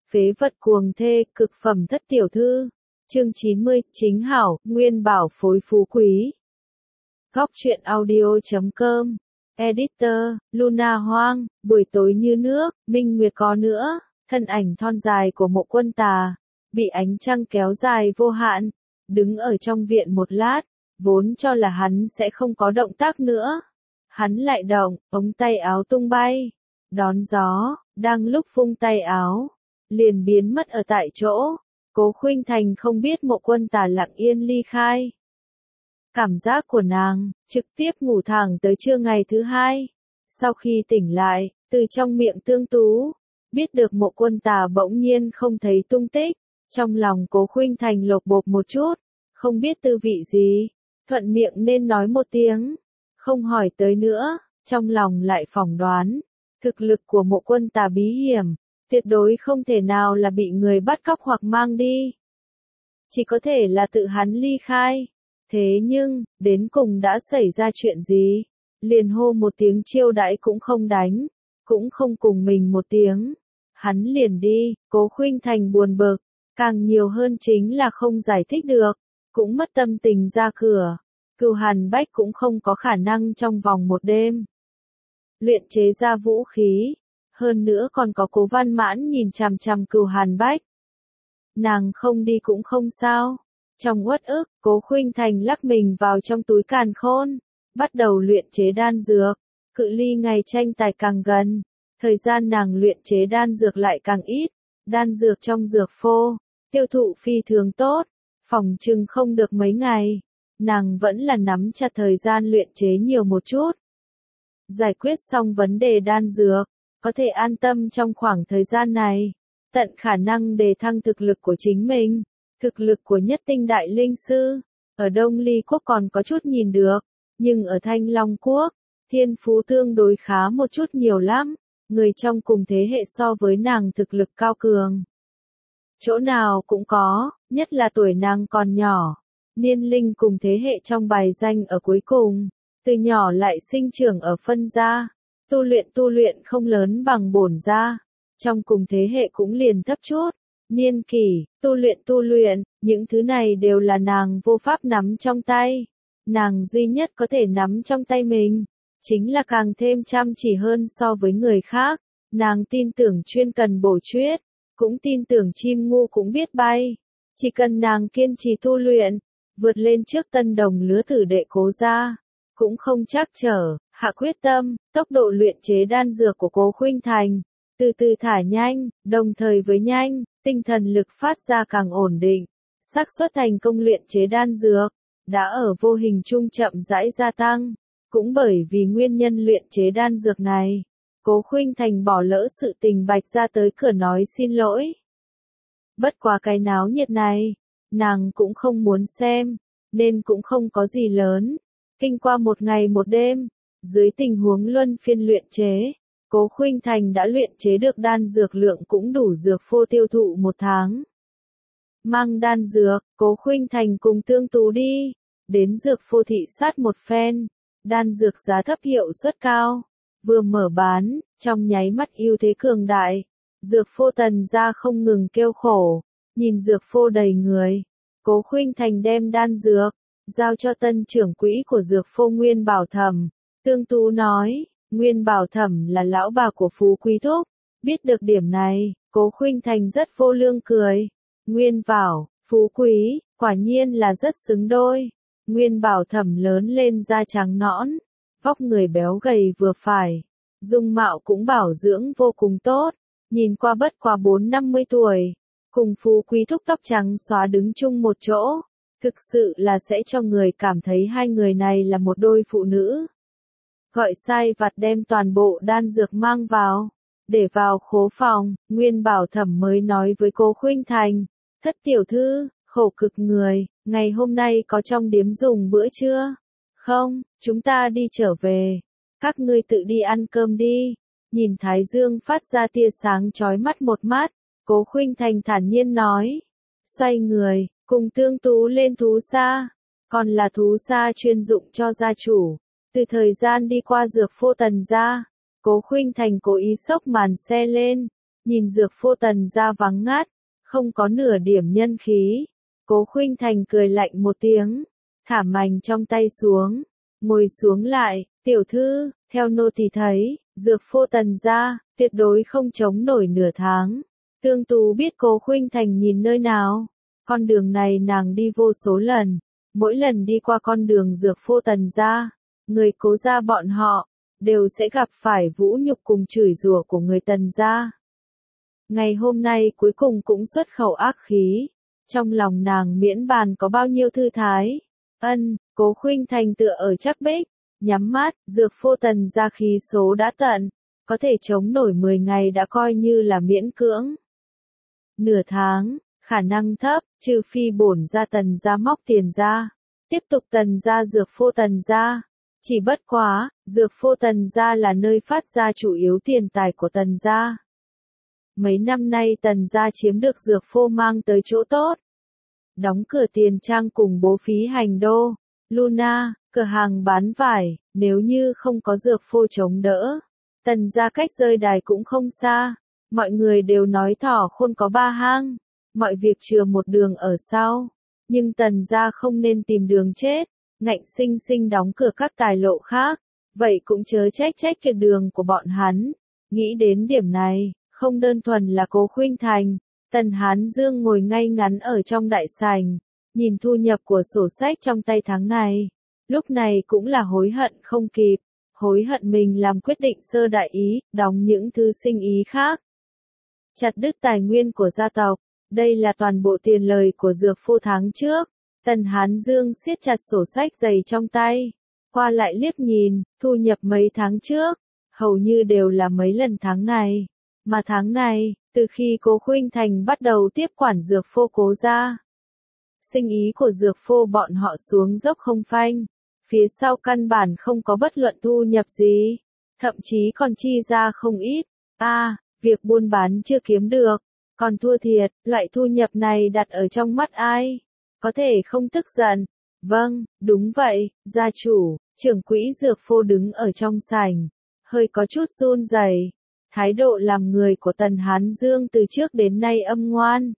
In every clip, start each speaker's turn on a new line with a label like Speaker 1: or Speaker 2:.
Speaker 1: Phế vật cuồng thê, cực phẩm thất tiểu thư. Chương 90, chính hảo, nguyên bảo phối phú quý. Góc truyện audio.com. Editor, Luna Hoang, buổi tối như nước, minh nguyệt có nữa, thân ảnh thon dài của Mộ Quân Tà, bị ánh trăng kéo dài vô hạn, đứng ở trong viện một lát, vốn cho là hắn sẽ không có động tác nữa. Hắn lại động, ống tay áo tung bay, đón gió, đang lúc vung tay áo, liền biến mất ở tại chỗ. Cố Khuynh Thành không biết Mộ Quân Tà lặng yên ly khai. Cảm giác của nàng, trực tiếp ngủ thẳng tới trưa ngày thứ hai. Sau khi tỉnh lại, từ trong miệng Tương Tú, biết được Mộ Quân Tà bỗng nhiên không thấy tung tích. Trong lòng Cố Khuynh Thành lột bột một chút, không biết tư vị gì, thuận miệng nên nói một tiếng, không hỏi tới nữa, trong lòng lại phỏng đoán, thực lực của Mộ Quân Tà bí hiểm, tuyệt đối không thể nào là bị người bắt cóc hoặc mang đi. Chỉ có thể là tự hắn ly khai. Thế nhưng, đến cùng đã xảy ra chuyện gì? Liền hô một tiếng chiêu đãi cũng không đánh, cũng không cùng mình một tiếng. Hắn liền đi, Cố Khuynh Thành buồn bực, càng nhiều hơn chính là không giải thích được, cũng mất tâm tình ra cửa. Cửu Hàn Bách cũng không có khả năng trong vòng một đêm luyện chế ra vũ khí, hơn nữa còn có Cố Văn Mãn nhìn chằm chằm Cửu Hàn Bách. Nàng không đi cũng không sao. Trong uất ức, Cố Khuynh Thành lắc mình vào trong túi càn khôn, bắt đầu luyện chế đan dược. Cự ly ngày tranh tài càng gần, thời gian nàng luyện chế đan dược lại càng ít. Đan dược trong dược phô, tiêu thụ phi thường tốt, phòng chừng không được mấy ngày. Nàng vẫn là nắm chặt thời gian luyện chế nhiều một chút. Giải quyết xong vấn đề đan dược, có thể an tâm trong khoảng thời gian này, tận khả năng đề thăng thực lực của chính mình. Thực lực của Nhất Tinh Đại Linh Sư, ở Đông Ly Quốc còn có chút nhìn được, nhưng ở Thanh Long Quốc, thiên phú tương đối khá một chút nhiều lắm, người trong cùng thế hệ so với nàng thực lực cao cường. Chỗ nào cũng có, nhất là tuổi nàng còn nhỏ, niên linh cùng thế hệ trong bài danh ở cuối cùng, từ nhỏ lại sinh trưởng ở phân gia, tu luyện không lớn bằng bổn gia, trong cùng thế hệ cũng liền thấp chút. Niên kỷ, tu luyện, những thứ này đều là nàng vô pháp nắm trong tay. Nàng duy nhất có thể nắm trong tay mình, chính là càng thêm chăm chỉ hơn so với người khác. Nàng tin tưởng chuyên cần bổ chuyết, cũng tin tưởng chim ngu cũng biết bay. Chỉ cần nàng kiên trì tu luyện, vượt lên trước tân đồng lứa tử đệ Cố gia, cũng không trắc trở, hạ quyết tâm, tốc độ luyện chế đan dược của Cố Khuynh Thành, từ từ thả nhanh, đồng thời với nhanh, tinh thần lực phát ra càng ổn định, xác suất thành công luyện chế đan dược, đã ở vô hình trung chậm rãi gia tăng. Cũng bởi vì nguyên nhân luyện chế đan dược này, Cố Khuynh Thành bỏ lỡ sự tình Bạch ra tới cửa nói xin lỗi. Bất quá cái náo nhiệt này, nàng cũng không muốn xem, nên cũng không có gì lớn. Kinh qua một ngày một đêm, dưới tình huống luân phiên luyện chế, Cố Khuynh Thành đã luyện chế được đan dược lượng cũng đủ dược phô tiêu thụ một tháng. Mang đan dược, Cố Khuynh Thành cùng Tương Tú đi, đến dược phô thị sát một phen, đan dược giá thấp hiệu suất cao, vừa mở bán, trong nháy mắt ưu thế cường đại, dược phô Tần gia không ngừng kêu khổ, nhìn dược phô đầy người, Cố Khuynh Thành đem đan dược, giao cho tân trưởng quỹ của dược phô Nguyên Bảo Thẩm. Tương Tú nói, Nguyên Bảo Thẩm là lão bà của Phú Quý Thúc, biết được điểm này, Cố Khuynh Thành rất vô lương cười. Nguyên Bảo, Phú Quý, quả nhiên là rất xứng đôi. Nguyên Bảo Thẩm lớn lên da trắng nõn, vóc người béo gầy vừa phải, dung mạo cũng bảo dưỡng vô cùng tốt, nhìn qua bất quá 40-50 tuổi, cùng Phú Quý Thúc tóc trắng xóa đứng chung một chỗ, thực sự là sẽ cho người cảm thấy hai người này là một đôi phụ nữ. Gọi sai vặt đem toàn bộ đan dược mang vào, để vào khố phòng, Nguyên Bảo Thẩm mới nói với Cố Khuynh Thành, thất tiểu thư, khổ cực người, ngày hôm nay có trong điếm dùng bữa trưa? Không, chúng ta đi trở về, các ngươi tự đi ăn cơm đi. Nhìn Thái Dương phát ra tia sáng chói mắt một mát, Cố Khuynh Thành thản nhiên nói, xoay người, cùng Tương Tú lên thú xa, còn là thú xa chuyên dụng cho gia chủ. Từ thời gian đi qua dược phô Tần gia, Cố Khuynh Thành cố ý xốc màn xe lên, Nhìn dược phô Tần gia vắng ngắt, không có nửa điểm nhân khí. Cố Khuynh Thành cười lạnh một tiếng, thả mảnh trong tay xuống, ngồi xuống lại, tiểu thư, theo nô tỳ thấy, dược phô Tần gia, tuyệt đối không chống nổi nửa tháng. Tương Tú biết Cố Khuynh Thành nhìn nơi nào, con đường này nàng đi vô số lần, mỗi lần đi qua con đường dược phô Tần gia, người Cố gia bọn họ, đều sẽ gặp phải vũ nhục cùng chửi rủa của người Tần gia. Ngày hôm nay cuối cùng cũng xuất khẩu ác khí, trong lòng nàng miễn bàn có bao nhiêu thư thái. Cố Khuynh Thành tựa ở chắc bích, nhắm mắt, dược phô Tần gia khí số đã tận, có thể chống nổi 10 ngày đã coi như là miễn cưỡng. Nửa tháng, khả năng thấp, trừ phi bổn gia Tần gia móc tiền ra, tiếp tục Tần gia dược phô Tần gia. Chỉ bất quá, dược phô Tần gia là nơi phát ra chủ yếu tiền tài của Tần gia. Mấy năm nay Tần gia chiếm được dược phô mang tới chỗ tốt. Đóng cửa tiền trang cùng bố phí hành đô, Luna, cửa hàng bán vải, nếu như không có dược phô chống đỡ. Tần gia cách rơi đài cũng không xa, mọi người đều nói thỏ khôn có ba hang, mọi việc chừa một đường ở sau. Nhưng Tần gia không nên tìm đường chết, ngạnh sinh sinh đóng cửa các tài lộ khác, vậy cũng chớ trách cái đường của bọn hắn. Nghĩ đến điểm này, không đơn thuần là Cố Khuynh Thành, Tần Hán Dương ngồi ngay ngắn ở trong đại sảnh, nhìn thu nhập của sổ sách trong tay tháng này, lúc này cũng là hối hận không kịp, hối hận mình làm quyết định sơ đại ý, đóng những thứ sinh ý khác. Chặt đứt tài nguyên của gia tộc, đây là toàn bộ tiền lời của dược phô tháng trước. Tần Hán Dương siết chặt sổ sách dày trong tay, qua lại liếc nhìn, thu nhập mấy tháng trước, hầu như đều là mấy lần tháng này. Mà tháng này, từ khi Cố Khuynh Thành bắt đầu tiếp quản dược phô Cố gia, sinh ý của dược phô bọn họ xuống dốc không phanh, phía sau căn bản không có bất luận thu nhập gì, thậm chí còn chi ra không ít. Việc buôn bán chưa kiếm được, còn thua thiệt, loại thu nhập này đặt ở trong mắt ai? Có thể không tức giận. Vâng, đúng vậy, gia chủ, trưởng quỹ dược phô đứng ở trong sảnh, hơi có chút run rẩy. Thái độ làm người của Tần Hán Dương từ trước đến nay âm ngoan.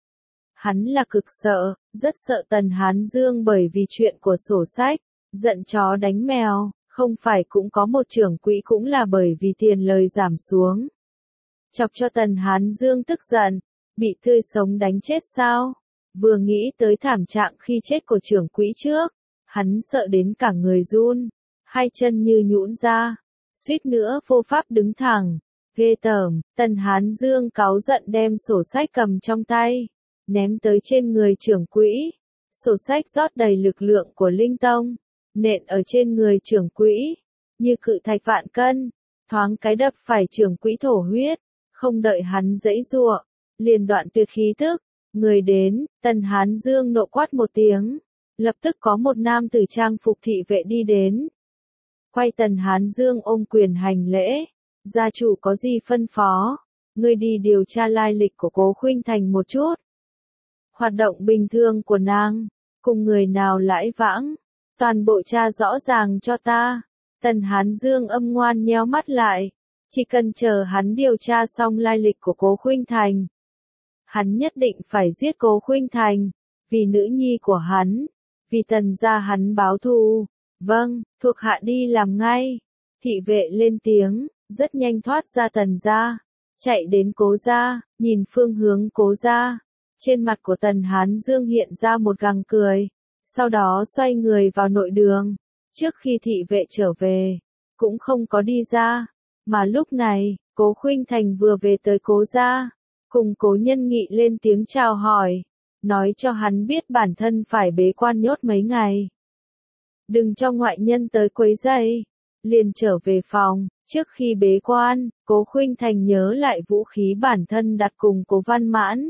Speaker 1: Hắn là cực sợ, rất sợ Tần Hán Dương bởi vì chuyện của sổ sách, giận chó đánh mèo, không phải cũng có một trưởng quỹ cũng là bởi vì tiền lời giảm xuống. Chọc cho Tần Hán Dương tức giận, bị tươi sống đánh chết sao? Vừa nghĩ tới thảm trạng khi chết của trưởng quỹ trước, hắn sợ đến cả người run, hai chân như nhũn ra, suýt nữa vô pháp đứng thẳng. Ghê tởm, Tần Hán Dương cáu giận đem sổ sách cầm trong tay, ném tới trên người trưởng quỹ. Sổ sách rót đầy lực lượng của linh tông, nện ở trên người trưởng quỹ, như cự thạch vạn cân, thoáng cái đập phải trưởng quỹ thổ huyết, không đợi hắn giãy giụa, liền đoạn tuyệt khí tức. Người đến, Tần Hán Dương nộ quát một tiếng, lập tức có một nam tử trang phục thị vệ đi đến. Quay Tần Hán Dương ôm quyền hành lễ, gia chủ có gì phân phó, ngươi đi điều tra lai lịch của Cố Khuynh Thành một chút. Hoạt động bình thường của nàng, cùng người nào lãi vãng, toàn bộ tra rõ ràng cho ta. Tần Hán Dương âm ngoan nheo mắt lại, chỉ cần chờ hắn điều tra xong lai lịch của Cố Khuynh Thành. Hắn nhất định phải giết Cố Khuynh Thành, vì nữ nhi của hắn, vì Tần gia hắn báo thù. Vâng, thuộc hạ đi làm ngay. Thị vệ lên tiếng, rất nhanh thoát ra Tần gia, chạy đến Cố gia, nhìn phương hướng Cố gia. Trên mặt của Tần Hán Dương hiện ra một gằng cười, sau đó xoay người vào nội đường. Trước khi thị vệ trở về, cũng không có đi ra, mà lúc này, Cố Khuynh Thành vừa về tới Cố gia, cùng Cố Nhân Nghị lên tiếng chào hỏi, nói cho hắn biết bản thân phải bế quan nhốt mấy ngày. Đừng cho ngoại nhân tới quấy rầy. Liền trở về phòng, trước khi bế quan, Cố Khuynh Thành nhớ lại vũ khí bản thân đặt cùng Cố Văn Mãn.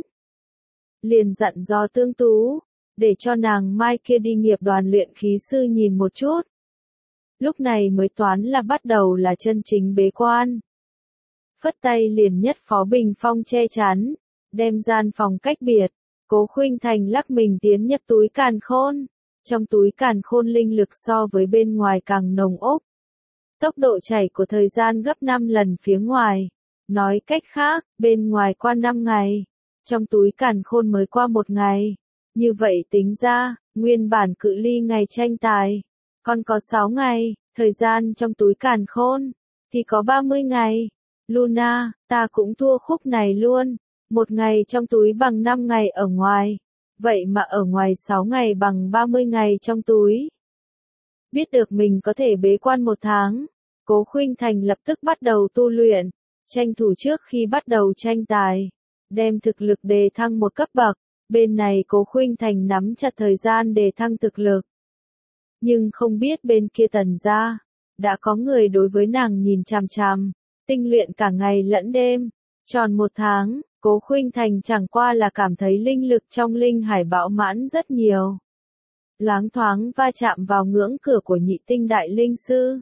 Speaker 1: Liền dặn dò Tương Tú, để cho nàng mai kia đi nghiệp đoàn luyện khí sư nhìn một chút. Lúc này mới toán là bắt đầu là chân chính bế quan. Phất tay liền nhất phó bình phong che chắn, đem gian phòng cách biệt. Cố Khuynh Thành lắc mình tiến nhập túi càn khôn. Trong túi càn khôn linh lực so với bên ngoài càng nồng ốc. Tốc độ chảy của thời gian gấp 5 lần phía ngoài. Nói cách khác, bên ngoài qua 5 ngày, trong túi càn khôn mới qua 1 ngày. Như vậy tính ra, nguyên bản cự ly ngày tranh tài, còn có 6 ngày, thời gian trong túi càn khôn, thì có 30 ngày. Luna, ta cũng thua khúc này luôn. 1 ngày trong túi bằng 5 ngày ở ngoài. Vậy mà ở ngoài 6 ngày bằng 30 ngày trong túi. Biết được mình có thể bế quan 1 tháng, Cố Khuynh Thành lập tức bắt đầu tu luyện, tranh thủ trước khi bắt đầu tranh tài, đem thực lực đề thăng 1 cấp bậc. Bên này Cố Khuynh Thành nắm chặt thời gian đề thăng thực lực. Nhưng không biết bên kia Tần gia, đã có người đối với nàng nhìn chằm chằm, tinh luyện cả ngày lẫn đêm. Tròn 1 tháng, Cố Khuynh Thành chẳng qua là cảm thấy linh lực trong linh hải bão mãn rất nhiều. Loáng thoáng va chạm vào ngưỡng cửa của nhị tinh đại linh sư.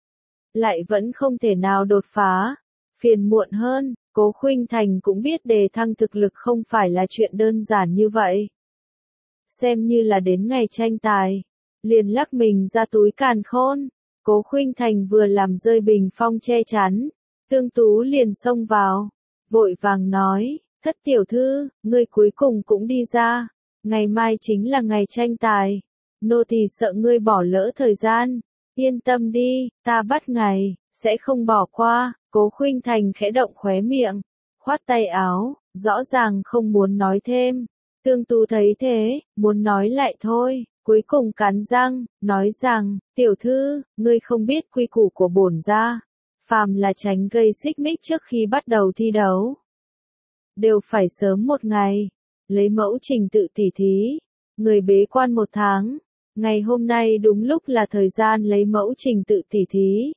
Speaker 1: Lại vẫn không thể nào đột phá. Phiền muộn hơn, Cố Khuynh Thành cũng biết đề thăng thực lực không phải là chuyện đơn giản như vậy. Xem như là đến ngày tranh tài, liền lắc mình ra túi càn khôn. Cố Khuynh Thành vừa làm rơi bình phong che chắn, Tương Tú liền xông vào, vội vàng nói, Thất tiểu thư, ngươi cuối cùng cũng đi ra, ngày mai chính là ngày tranh tài, nô tỳ sợ ngươi bỏ lỡ thời gian, yên tâm đi, ta bắt ngày, sẽ không bỏ qua. Cố Khuynh Thành khẽ động khóe miệng, khoát tay áo, rõ ràng không muốn nói thêm. Tương Tú thấy thế, muốn nói lại thôi, cuối cùng cắn răng, nói rằng, tiểu thư, ngươi không biết quy củ của bổn gia, phàm là tránh gây xích mích trước khi bắt đầu thi đấu, đều phải sớm 1 ngày, lấy mẫu trình tự tỉ thí, người bế quan 1 tháng, ngày hôm nay đúng lúc là thời gian lấy mẫu trình tự tỉ thí.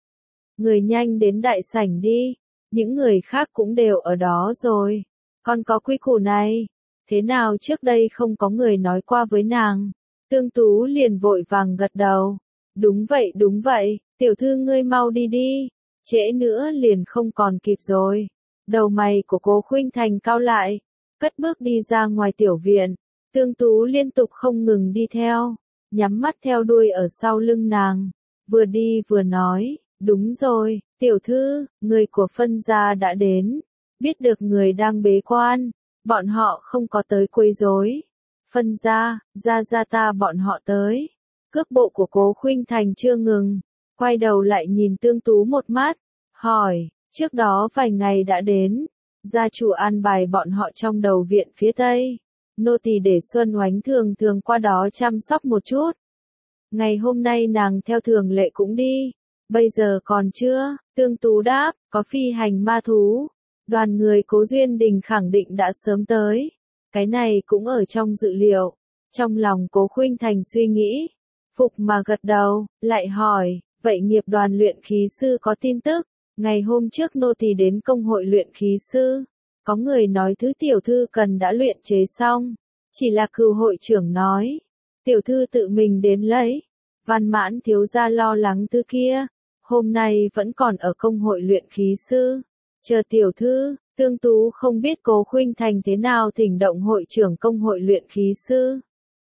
Speaker 1: Người nhanh đến đại sảnh đi, những người khác cũng đều ở đó rồi, còn có quy củ này, thế nào trước đây không có người nói qua với nàng. Tương Tú liền vội vàng gật đầu, đúng vậy, tiểu thư ngươi mau đi đi, trễ nữa liền không còn kịp rồi. Đầu mày của Cố Khuynh Thành cau lại, cất bước đi ra ngoài tiểu viện, Tương Tú liên tục không ngừng đi theo, nhắm mắt theo đuôi ở sau lưng nàng, vừa đi vừa nói, đúng rồi, tiểu thư, người của phân gia đã đến, biết được người đang bế quan, bọn họ không có tới quấy rối. Phân gia, gia ta bọn họ tới. Cước bộ của Cố Khuynh Thành chưa ngừng, quay đầu lại nhìn Tương Tú một mắt, hỏi, trước đó vài ngày đã đến, gia chủ an bài bọn họ trong đầu viện phía tây, nô tỳ để Xuân Oánh thường thường qua đó chăm sóc một chút. Ngày hôm nay nàng theo thường lệ cũng đi, bây giờ còn chưa. Tương Tú đáp, có phi hành ma thú, đoàn người Cố Duyên Đình khẳng định đã sớm tới. Cái này cũng ở trong dự liệu. Trong lòng Cố Khuynh Thành suy nghĩ, phục mà gật đầu, lại hỏi, vậy nghiệp đoàn luyện khí sư có tin tức? Ngày hôm trước nô tỳ đến công hội luyện khí sư, có người nói thứ tiểu thư cần đã luyện chế xong, chỉ là cừu hội trưởng nói, tiểu thư tự mình đến lấy. Văn Mãn thiếu gia lo lắng thứ kia, hôm nay vẫn còn ở công hội luyện khí sư, chờ tiểu thư. Tương Tú không biết Cố Khuynh Thành thế nào thỉnh động hội trưởng công hội luyện khí sư.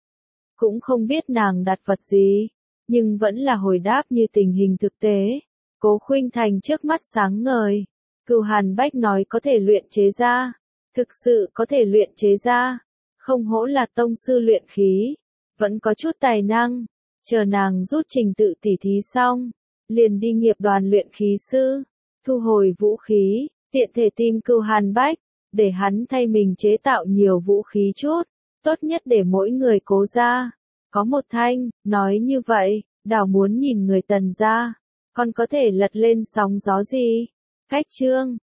Speaker 1: Cũng không biết nàng đặt vật gì, nhưng vẫn là hồi đáp như tình hình thực tế. Cố Khuynh Thành trước mắt sáng ngời. Cửu Hàn Bách nói có thể luyện chế ra. Thực sự có thể luyện chế ra. Không hổ là tông sư luyện khí. Vẫn có chút tài năng. Chờ nàng rút trình tự tỉ thí xong. Liền đi nghiệp đoàn luyện khí sư. Thu hồi vũ khí. Tiện thể tìm Cửu Hàn Bách, để hắn thay mình chế tạo nhiều vũ khí chút, tốt nhất để mỗi người Cố gia có 1 thanh. Nói như vậy, đảo muốn nhìn người Tần gia còn có thể lật lên sóng gió gì. Khách chương